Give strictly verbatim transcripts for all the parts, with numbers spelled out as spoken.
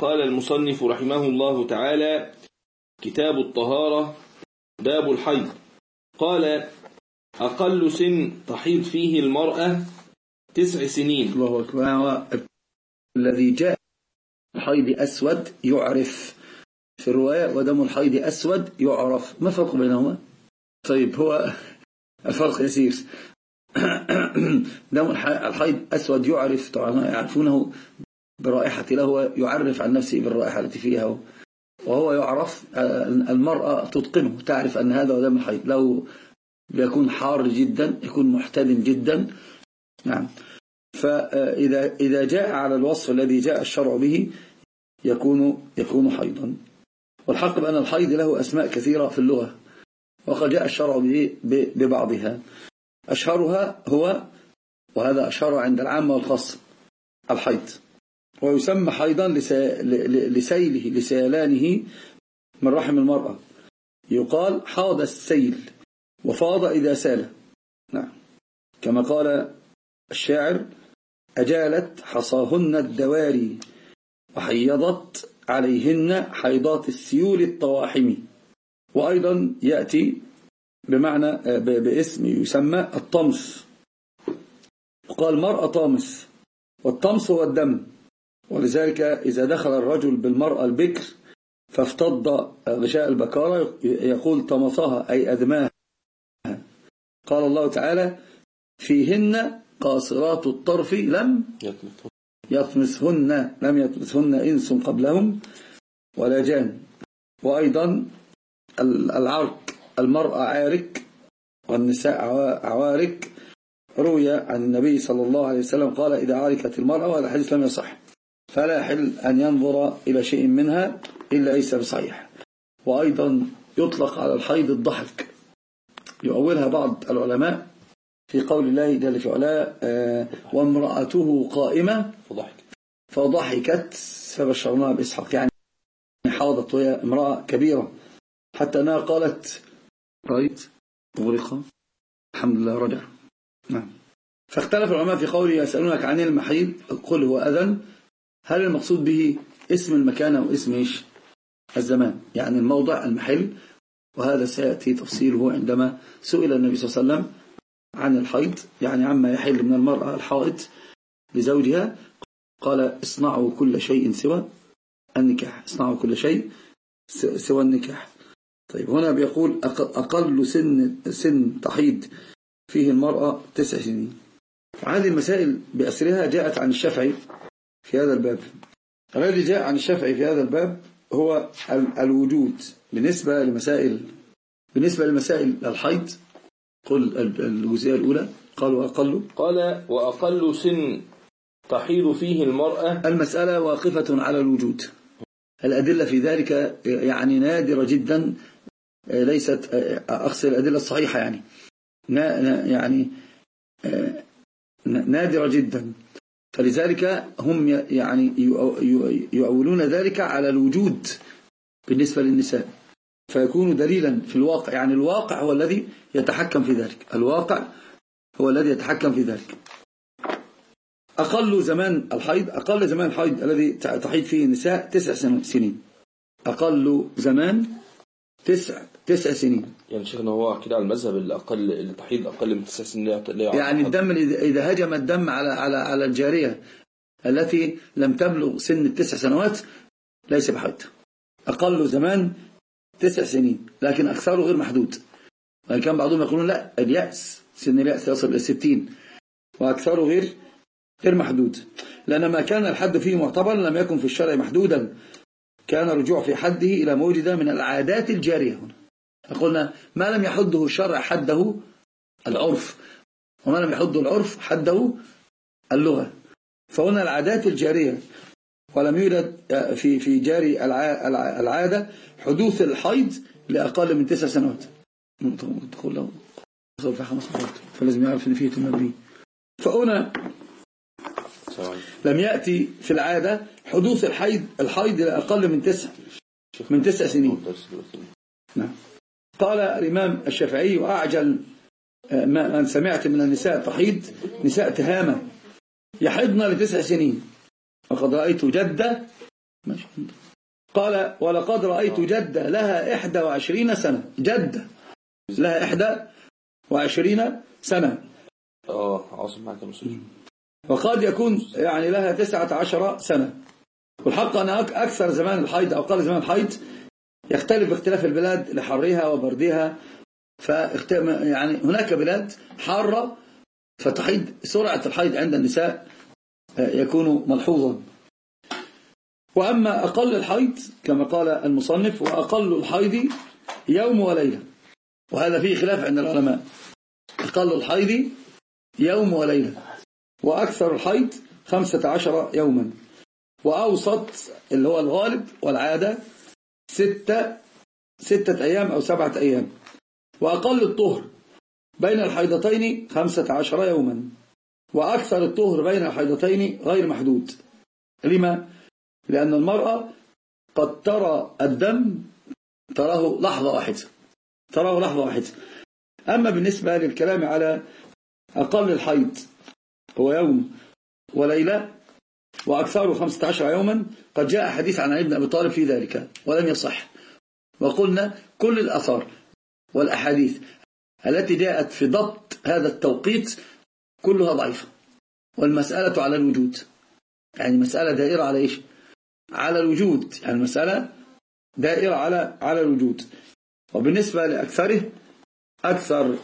قال المصنف رحمه الله تعالى: كتاب الطهارة، باب الحيض. قال: أقل سن تحيض فيه المرأة تسع سنين. الله أكبر. الذي جاء الحيض أسود يعرف في الرواية، ودم الحيض أسود يعرف. ما الفرق بينهما؟ طيب، هو الفرق يسير. دم الحيض أسود يعرف، طبعا يعرفونه برائحة له، يعرف عن نفسه بالرائحة التي فيها، وهو يعرف. المرأة تتقنه، تعرف أن هذا هو دم الحيض. لو بيكون حار جدا، يكون محتدم جدا. نعم. فإذا إذا جاء على الوصف الذي جاء الشرع به يكون يكون حيضا. والحق بأن الحيض له أسماء كثيرة في اللغة، وقد جاء الشرع به ببعضها. أشهرها هو، وهذا أشهر عند العامة والخاصة، الحيض. ويسمى حيضا لسيله لسيلانه من رحم المرأة. يقال حاض السيل، وفاض إذا سال. نعم. كما قال الشاعر: أجالت حصاهن الدواري، وحيضت عليهن حيضات السيول الطواحم. وأيضا يأتي بمعنى باسم يسمى الطمس، وقال مرأة طامس، والطمس هو الدم. ولذلك إذا دخل الرجل بالمرأة البكر فافتض غشاء البكارة يقول طمسها، أي أدماها. قال الله تعالى: فيهن قاصرات الطرف لم يطمسهن لم يطمسهن إنس قبلهم ولا جان. وأيضا العرك، المرأة عارك والنساء عوارك. روي عن النبي صلى الله عليه وسلم قال: إذا عاركت المرأة، وهذا الحديث لم يصح، فلا يحل أن ينظر إلى شيء منها إلا ليس بصحيح. وأيضا يطلق على الحيض الضحك، يؤولها بعض العلماء في قول الله جل في علاه: وامرأته قائمة فضحكت فبشرناها بإسحاق. يعني حاضت وهي امرأة كبيرة، حتى أنها قالت: رأيت مغرقة، الحمد لله رجع. نعم. فاختلف العلماء في قوله: يسألونك عن المحيض قل هو أذى. هل المقصود به اسم المكان أو اسم إيش؟ الزمان، يعني الموضع، المحل. وهذا سيأتي تفصيله عندما سئل النبي صلى الله عليه وسلم عن الحيض، يعني عما يحل من المرأة الحائض لزوجها. قال: اصنعوا كل شيء سوى النكاح، اصنعوا كل شيء سوى النكاح. طيب، هنا بيقول: أقل سن سن تحيض فيه المرأة تسع سنين. هذه المسائل بأسرها جاءت عن الشافعي في هذا الباب. الذي جاء عن الشافعي في هذا الباب هو الوجود بالنسبة لمسائل بالنسبة لمسائل الحيض. قل الجزئية الأولى. قال: وأقل قال وأقل سن تحيض فيه المرأة. المسألة واقفة على الوجود. الأدلة في ذلك يعني نادرة جدا، ليست أقصد الأدلة الصحيحة، يعني يعني نادرة جدا. فلذلك هم يعني يؤولون ذلك على الوجود بالنسبة للنساء، فيكون دليلا في الواقع. يعني الواقع هو الذي يتحكم في ذلك، الواقع هو الذي يتحكم في ذلك. أقل زمان الحيض أقل زمان الحيض الذي تحيض فيه النساء تسع سنين. أقل زمان تسع تسع سنين. يعني شيخنا هو كده على المذهب الأقل اللي تحيض أقل من تسع سنين. يعني الدم إذا هجم الدم على على على الجارية التي لم تبلغ سن التسع سنوات ليس بحيض. أقل زمان تسع سنين، لكن أكثره غير محدود. وإن كان بعضهم يقولون لا، اليأس سن اليأس يصل إلى ستين، وأكثره غير غير محدود، لأن ما كان الحد فيه معتبرا لم يكن في الشرع محدودا. كان الرجوع في حده إلى ما وجد من العادات الجارية. هنا قلنا ما لم يحده الشرع حده العرف، وما لم يحده العرف حده اللغة. فهنا العادات الجارية، ولم يولد في في جاري العادة حدوث الحيض لأقل من تسع سنوات. تقول له في خمس مرات، فلازم يعرف ان فيه تنبيه. فهنا لم يأتي في العادة حدوث الحيض الحيض لأقل من تسع من تسع سنين. نعم. قال الإمام الشافعي: وأعجل ما أن سمعت من النساء تحيض نساء تهامة يحضن لتسع سنين، وقد رأيت جدة ماشي. قال ولقد رأيت جدة لها إحدى وعشرين سنة، جدة لها إحدى وعشرين سنة. اه عاصم معك المسؤول. وقد يكون يعني لها تسعة عشر سنة. والحق أن أكثر زمان الحيض أو أقل زمان الحيض يختلف باختلاف البلاد لحرها وبردها. يعني هناك بلاد حارة فتحيض سرعة الحيض عند النساء يكون ملحوظا. وأما أقل الحيض كما قال المصنف وأقل الحيض يوم وليلة، وهذا فيه خلاف عند العلماء. أقل الحيض يوم وليلة، وأكثر الحيض خمسة عشر يوما، وأوسط اللي هو الغالب والعادة ستة ستة أيام أو سبعة أيام. وأقل الطهر بين الحيضتين خمسة عشر يوما، وأكثر الطهر بين الحيضتين غير محدود. لما؟ لأن المرأة قد ترى الدم تراه لحظة واحدة، تراه لحظة واحدة. أما بالنسبة للكلام على أقل الحيض هو يوم وليلة وأكثره خمسة عشر يوما، قد جاء حديث عن ابن أبي طالب في ذلك ولم يصح. وقلنا كل الآثار والأحاديث التي جاءت في ضبط هذا التوقيت كلها ضعيفة، والمسألة على الوجود. يعني مسألة دائرة على إيش؟ على الوجود. يعني المسألة دائرة على على الوجود. وبالنسبة لأكثره أكثر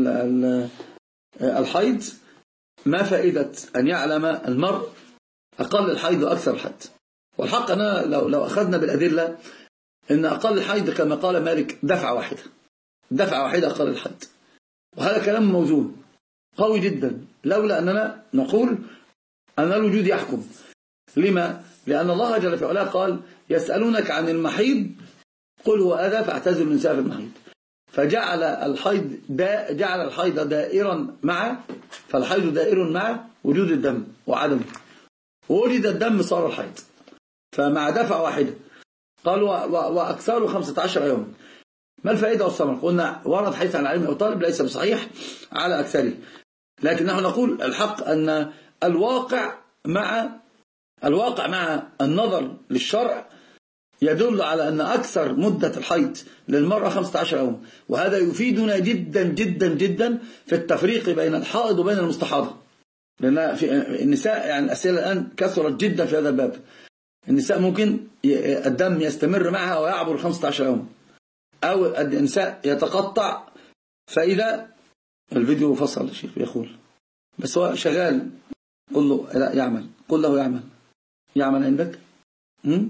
الحيض ما فائدة أن يعلم المرء أقل الحيض وأكثر الحيض. والحق أنا لو, لو أخذنا بالأدلة إن أقل الحيض كما قال مالك دفعة واحدة، دفعة واحدة أقل الحيض، وهذا كلام موزون قوي جدا، لولا أننا نقول أن الوجود يحكم. لما؟ لأن الله جل في علاه قال يسألونك عن المحيض قل هو أذى فاعتزلوا النساء في المحيض، فجعل الحيض دا جعل الحيض دائرا مع فالحيض دائر مع وجود الدم وعدمه، ووجد الدم صار الحيض، فمع دفعة واحدة. قال وأكثر خمسة عشر يوما. ما الفائدة والثمر؟ قلنا ورد حديث عن علي بن أبي طالب ليس بصحيح على أكثره، لكن نحن نقول الحق أن الواقع مع الواقع مع النظر للشرع يدل على أن أكثر مدة الحيض للمرأة خمسة عشر يوم، وهذا يفيدنا جدا جدا جدا في التفريق بين الحائض وبين المستحاضة. لأن في النساء يعني الأسئلة الآن كثرت جدا في هذا الباب. النساء ممكن الدم يستمر معها ويعبر خمسة عشر يوم، أو النساء يتقطع. فإذا الفيديو فصل الشيخ يقول بس هو شغال، قل له لا يعمل، قل له يعمل يعمل عندك هم؟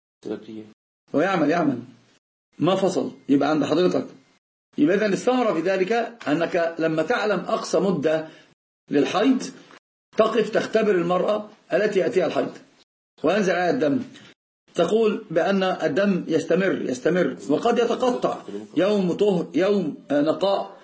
هو يعمل يعمل ما فصل، يبقى عند حضرتك. يبقى إذن الثمرة في ذلك أنك لما تعلم أقصى مدة للحيض تقف تختبر المرأة التي يأتيها الحيض وينزل عليها الدم، تقول بأن الدم يستمر يستمر وقد يتقطع يوم طهر يوم نقاء.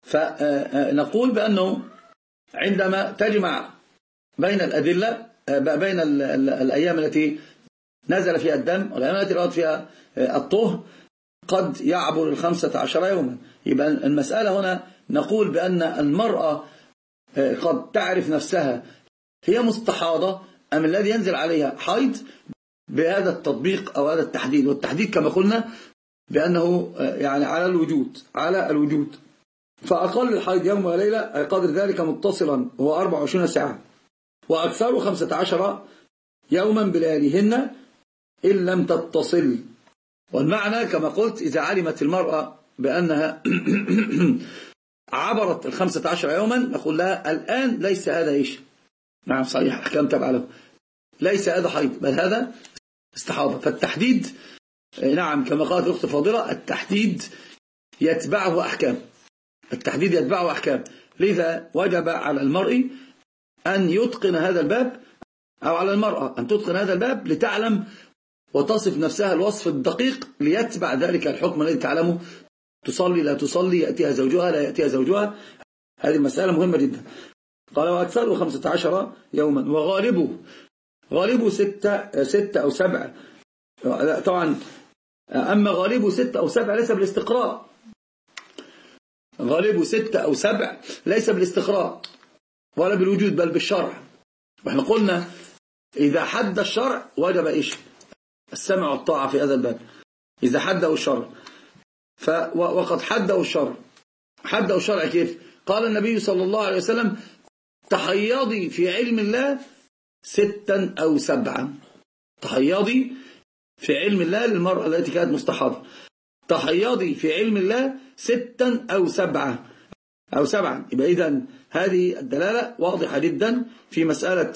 فنقول بأنه عندما تجمع بين الأدلة بين الأيام التي نزل فيها الدم والأيام التي رأت فيها الطهر قد يعبر الخمسة عشر يوما. يبقى المسألة هنا نقول بأن المرأة قد تعرف نفسها هي مستحاضة أم الذي ينزل عليها حيض بهذا التطبيق أو هذا التحديد. والتحديد كما قلنا بأنه يعني على الوجود على الوجود. فأقل الحيض يوم وليلة قدر ذلك متصلا هو أربع وعشرين ساعة، وأكثر خمسة عشر يوما بلياليهن إن لم تتصل. والمعنى كما قلت إذا علمت المرأة بأنها عبرت الخمسة عشر يوما نقول لها الآن ليس هذا إيش؟ نعم صحيح أحكام تبع له، ليس هذا حيض بل هذا استحاضة. فالتحديد نعم كما قالت الأخت فاضلة التحديد يتبعه أحكام، التحديد يتبعه أحكام. لذا وجب على المرء أن يتقن هذا الباب، أو على المرأة أن تتقن هذا الباب لتعلم وتصف نفسها الوصف الدقيق ليتبع ذلك الحكم الذي تعلمه. تصلي لا تصلي، يأتيها زوجها لا يأتيها زوجها، هذه المسألة مهمة جدا. قال وأكثره خمسة عشر يوما، وغالبه غالبه ستة, ستة أو سبع. طبعا أما غالبه ستة أو سبع ليس بالاستقراء، غالبه ستة أو سبع ليس بالاستقراء ولا بالوجود بل بالشرع. وإحنا قلنا إذا حد الشرع وجب إيش؟ السمع والطاعة في هذا الباب إذا حده الشرع. وقد حده الشرع. حده الشرع كيف؟ قال النبي صلى الله عليه وسلم تحيضي في علم الله ستا أو سبعا. تحيضي في علم الله للمرأة التي كانت مستحاضة، تحيضي في علم الله ستا أو سبعة أو سبعا. يبقى إذن هذه الدلالة واضحة جدا في مسألة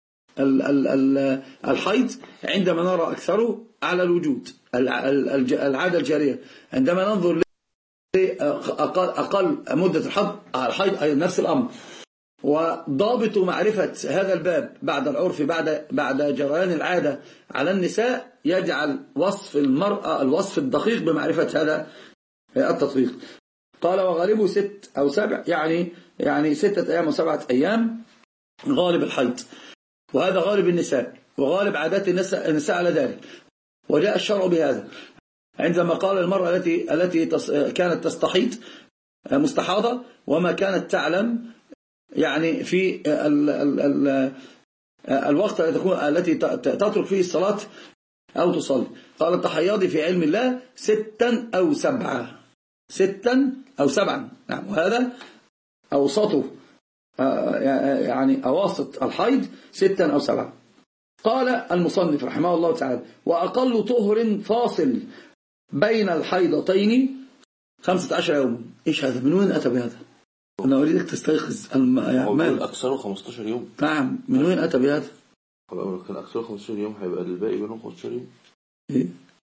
الحيض عندما نرى أكثره على الوجود العادة الجارية. عندما ننظر لأقل أقل مدة الحيض أي نفس الأمر. وضابط معرفة هذا الباب بعد العرف بعد بعد جريان العادة على النساء يجعل وصف المرأة الوصف الدقيق بمعرفة هذا التطبيق. قال وغالبه ست أو سبع، يعني يعني ستة أيام وسبعة أيام غالب الحيض، وهذا غالب النساء وغالب عادات النساء, النساء على ذلك. وجاء الشرع بهذا عندما قال المرأة التي التي كانت تستحيض مستحاضة وما كانت تعلم يعني في ال ال ال الوقت التي تكون التي تترك فيه الصلاة أو تصلي، قال تحيضي في علم الله ستا أو سبعة، ستا أو سبعا. نعم، وهذا أوسطه يعني أواسط الحيض ستا أو سبعا. قال المصنف رحمه الله تعالى وأقل طهر فاصل بين الحيضتين خمسة عشر يوما. إيش هذا؟ من وين أتى بهذا؟ أنا أريدك تستيقظ المال أكثره خمسة عشر يوم. نعم، من وين أتى بهذا؟ لو كان أكثره خمسة عشر يوم هيبقى الباقي بينهم خمسة عشر يوم. إيه؟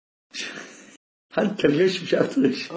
هل تلغش مش عارف تلغش؟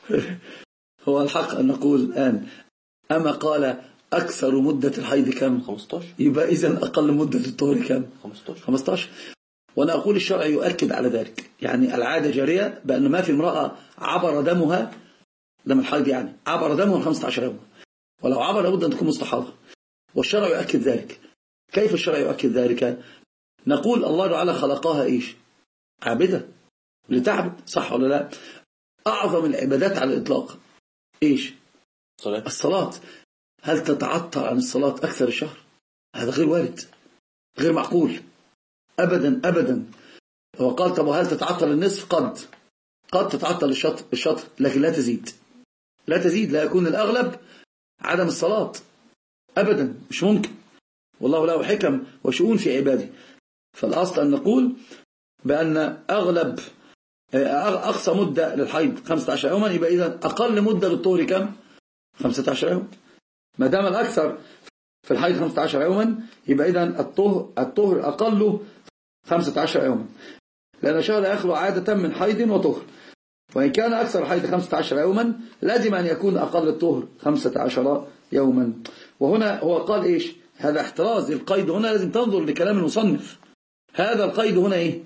هو الحق أن نقول الآن أما قال أكثر مدة الحيض كم؟ خمسة عشر. يبقى إذن أقل مدة الطهر كم؟ خمسة عشر. خمسة عشر. وأنا أقول الشرع يؤكد على ذلك، يعني العادة جارية بأن ما في امرأة عبر دمها دم الحيض يعني عبر دمها خمسة عشر يوم، ولو عبر لابد أن تكون مستحاضة، والشرع يؤكد ذلك. كيف الشرع يؤكد ذلك؟ نقول الله تعالى خلقها إيش؟ عابدة لتعبد، صح ولا لا؟ أعظم العبادات على الإطلاق إيش؟ الصلاة. الصلاة. هل تتعطل عن الصلاة أكثر الشهر؟ هذا غير وارد، غير معقول أبدا أبدا. هو قال طب وهل تتعطل النصف؟ قد قد تتعطل الشطر الشطر لكن لا تزيد، لا تزيد، لا يكون الأغلب عدم الصلاة أبدا، مش ممكن. والله له حكم وشؤون في عباده. فالأصل أن نقول بأن أغلب أقصى مدة للحيض خمسة عشر يوما، يبقى إذن أقل مدة للطهر كم؟ خمسة عشر يوم. ما دام الأكثر في الحيض خمسة عشر يوما يبقى إذن الطهر الطهر أقله خمسة عشر يوما، لأن الشهر يخلو عادة من حيض وطهر. وإن كان أكثر الحيض خمسة عشر يوما لازم أن يكون أقل الطهر خمسة عشر يوما. وهنا هو قال إيش؟ هذا احتراز. القيد هنا لازم تنظر لكلام المصنف. هذا القيد هنا إيه؟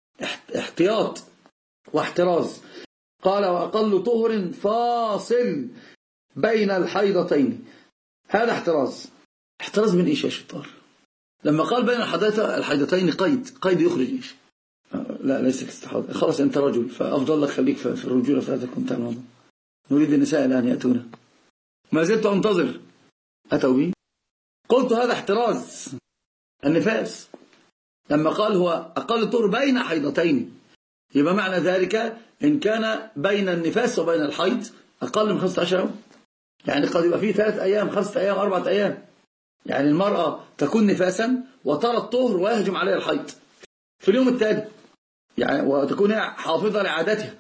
احتياط واحتراز. قال وأقل طهر فاصل بين الحيضتين. هذا احتراز. احتراز من إيش يا شطار؟ لما قال بين الحيضتين قيد، قيد يخرج إيش؟ لا ليس الاستحاضة. خلاص أنت رجل فأفضل لك خليك في الرجولة فلا تكون تعمل. نريد النساء الآن يأتونا. ما زلت أنتظر. أتوا بي. قلت هذا احتراز النفاس. لما قال هو أقل طهر بين حيضتين، يبقى معنى ذلك إن كان بين النفاس وبين الحيض أقل من خمسة عشر يوم، يعني قد يبقى فيه ثلاثة أيام خمسة أيام أربعة أيام. يعني المرأة تكون نفاسا وترى الطهر ويهجم عليها الحيض في اليوم التالي، يعني وتكون حافظة لعادتها.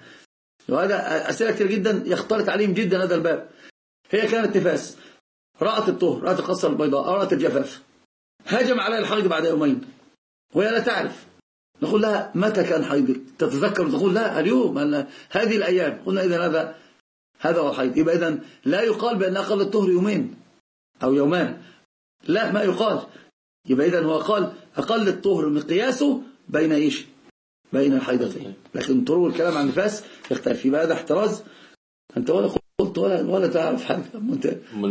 وهذا أسئلة كثير جدا يختلط عليهم جدا هذا الباب. هي كانت نفاس، رأت الطهر، رأت القصة البيضاء، رأت الجفاف، هجم عليها الحيض بعد يومين وهي لا تعرف. نقول لها متى كان حيضك؟ تتذكر؟ تقول لا اليوم، هذه الأيام. قلنا إذن هذا هذا هو الحيض. يبقى إذن لا يقال بأن أقل الطهر يومين أو يومان، لا ما يقال. يبقى إذن هو قال أقل الطهر مقياسه بين إيش؟ بين الحيضتين. لكن طرق الكلام عن النفاس يختلف. يبقى هذا احتراز. أنت ولا قلت ولا ولا تعرف حاجة. أنت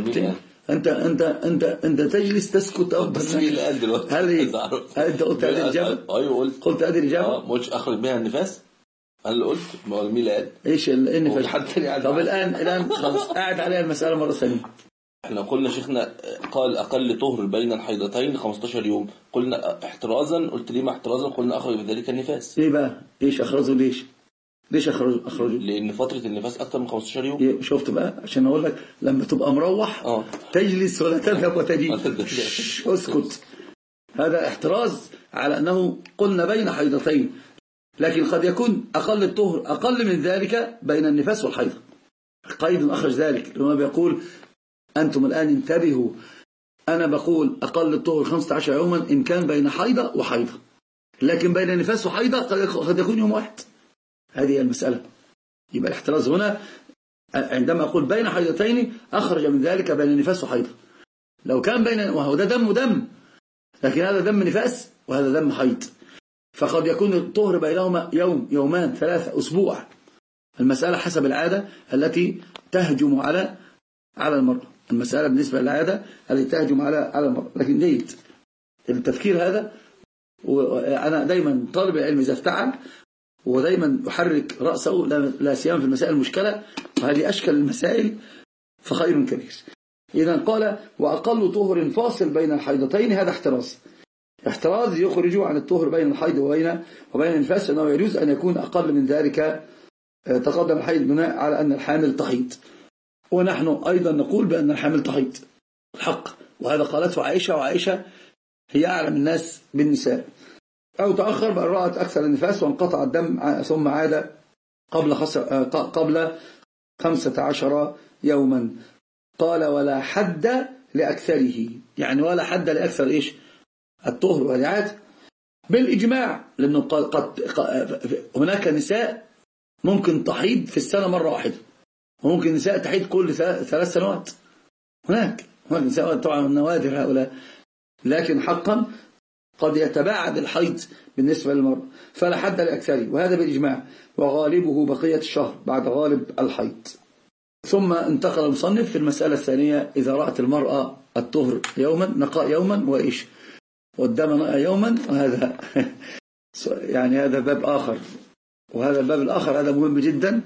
أنت أنت أنت أنت تجلس تسكت أو بس مين اللي قال دلوقتي؟ هل هل أنت قلت هذه الإجابة؟ أيوه قلت. قلت هذه الإجابة؟ أه مش أخرج بها النفاس؟ أنا اللي قلت. ما هو مين اللي قال؟ إيش النفاس؟ طب الآن الآن خلاص قاعد عليها المسألة مرة ثانية. احنا قلنا شيخنا قال أقل طهر بين الحيضتين خمستاشر يوم، قلنا احترازا، قلت ليه ما احترازا؟ قلنا أخرج بذلك النفاس. ليه بقى؟ ليش أخرجه؟ ليش ليش أخرجه؟ أخرجه لأن فترة النفاس أكتر من خمستاشر يوم. شفت بقى؟ عشان أقول لك لما تبقى مروح آه. تجلس ولا تذهب وتجي. اسكت. هذا احتراز على أنه قلنا بين حيضتين، لكن قد يكون أقل الطهر أقل من ذلك بين النفاس والحيض. قيد أخرج ذلك لما بيقول أنتم الآن انتبهوا، أنا بقول أقل الطهر خمسة عشر يوما إن كان بين حيضة وحيضة، لكن بين نفاس وحيضة قد يكون يوم واحد. هذه المسألة. يبقى الاحتراز هنا عندما أقول بين حيضتين أخرج من ذلك بين نفاس وحيضة. لو كان بين، وهو ده دم ودم، لكن هذا دم نفاس وهذا دم حيض، فقد يكون الطهر بينهما يوم يومان ثلاثة أسبوع. المسألة حسب العادة التي تهجم على على المرأة. المسألة بالنسبة للعادة التي تهجم على على المرأة. لكن جيد التفكير هذا، وأنا دايما طالب العلم إذا افتعل ودايما يحرك رأسه لا سيما في المسائل المشكلة، وهذه أشكل المسائل فخير كبير. إذا قال وأقل طهر فاصل بين الحيضتين، هذا احتراز. احتراز يخرج عن الطهر بين الحيض وبين وبين النفاس، أنه يجوز أن يكون أقل من ذلك. تقدم الحيض بناء على أن الحامل تحيض، ونحن أيضا نقول بأن الحامل تحيض الحق، وهذا قالته عائشة، وعائشة هي أعلم الناس بالنساء. أو تأخر بأن رأت أكثر النفاس وانقطع الدم ثم عاد قبل قبل خمسة عشر يوما. قال ولا حد لأكثره، يعني ولا حد لأكثر إيش الطهر والعاد بالإجماع، لأنه قال قد هناك نساء ممكن تحيض في السنة مرة واحدة، وممكن نساء تحيض كل ثلاث سنوات. هناك هناك نساء طبعا نوادر هؤلاء، لكن حقا قد يتباعد الحيض بالنسبة للمرأة. فلا حد لأكثره، وهذا بالإجماع، وغالبه بقية الشهر بعد غالب الحيض. ثم انتقل المصنف في المسألة الثانية: إذا رأت المرأة الطهر يوما نقاء يوما وإيش والدم نقاء يوما. وهذا يعني هذا باب آخر، وهذا الباب الآخر هذا مهم جدا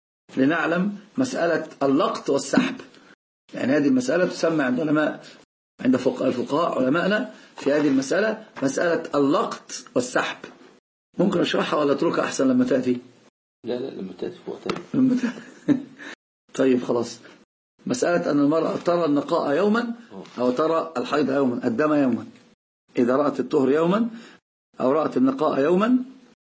لنعلم مسألة اللقط والسحب. يعني هذه المسألة تسمى عند علماء عند الفقهاء علماءنا في هذه المسألة مسألة اللقط والسحب. ممكن أشرحها ولا أتركها أحسن لما تأتي؟ لا لا لما تأتي في وقتها. لما تأتي. طيب خلاص. مسألة أن المرأة ترى النقاء يوما أو ترى الحيض يوما، الدم يوما. إذا رأت الطهر يوما أو رأت النقاء يوما،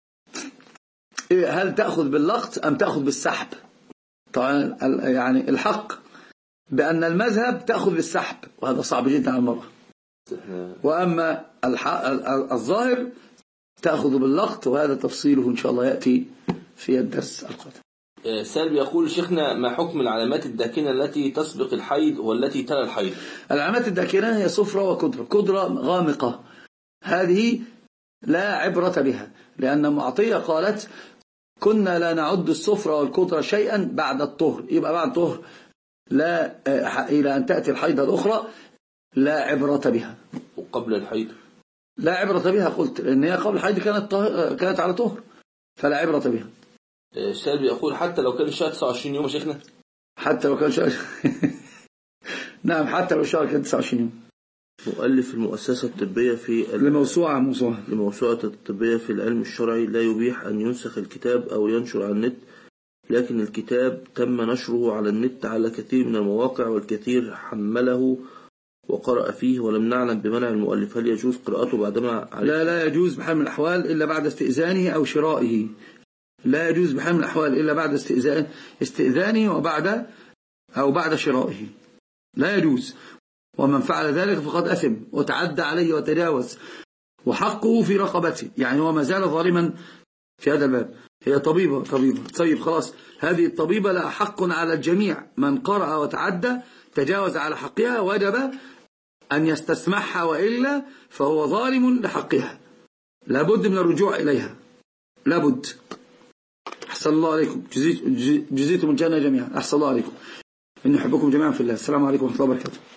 هل تأخذ باللقط أم تأخذ بالسحب؟ طبعا يعني الحق بأن المذهب تأخذ بالسحب، وهذا صعب جدا على المرأة. وأما الظاهر تأخذ باللقط، وهذا تفصيله إن شاء الله يأتي في الدرس القادم. سالم يقول شيخنا: ما حكم العلامات الداكنة التي تسبق الحيض والتي تلي الحيض؟ العلامات الداكنة هي صفرة وكدرة. كدرة غامقة، هذه لا عبرة بها، لأن معطية قالت: كنا لا نعد الصفرة والكدرة شيئا بعد الطهر. يبقى بعد الطهر لا إلى أن تأتي الحيضة الأخرى لا عبرة بها. وقبل الحيض لا عبرة بها، قلت لأن هي قبل الحيض كانت كانت على طهر، فلا عبرة بها. سالم يقول: حتى لو كان الشهر تسعة وعشرين يوم يا شيخنا؟ حتى لو كان الشهر نعم، حتى لو الشهر كان تسعة وعشرين يوم. مؤلف المؤسسة الطبية في لموسوعة موسوعة لموسوعة الطبية في العلم الشرعي لا يبيح أن ينسخ الكتاب أو ينشر على النت، لكن الكتاب تم نشره على النت على كثير من المواقع، والكثير حمله وقرأ فيه، ولم نعلم بمنع المؤلف. هل يجوز قراءته بعدما عليه؟ لا لا يجوز بحال من الأحوال إلا بعد استئذانه أو شرائه. لا يجوز بحال من الأحوال إلا بعد استئذان استئذانه وبعد أو بعد شرائه، لا يجوز. ومن فعل ذلك فقد أثم وتعدى عليه وتجاوز، وحقه في رقبته، يعني هو ما زال ظالما في هذا الباب. هي طبيبة طبيبة طيب خلاص، هذه الطبيبة لها حق على الجميع. من قرأ وتعدى تجاوز على حقها وجب أن يستسمحها، وإلا فهو ظالم لحقها، لابد من الرجوع إليها، لابد. أحسن الله عليكم، جزيتم الجنة جميعا. أحسن الله عليكم، إن نحبكم جميعا في الله. السلام عليكم ورحمة الله وبركاته.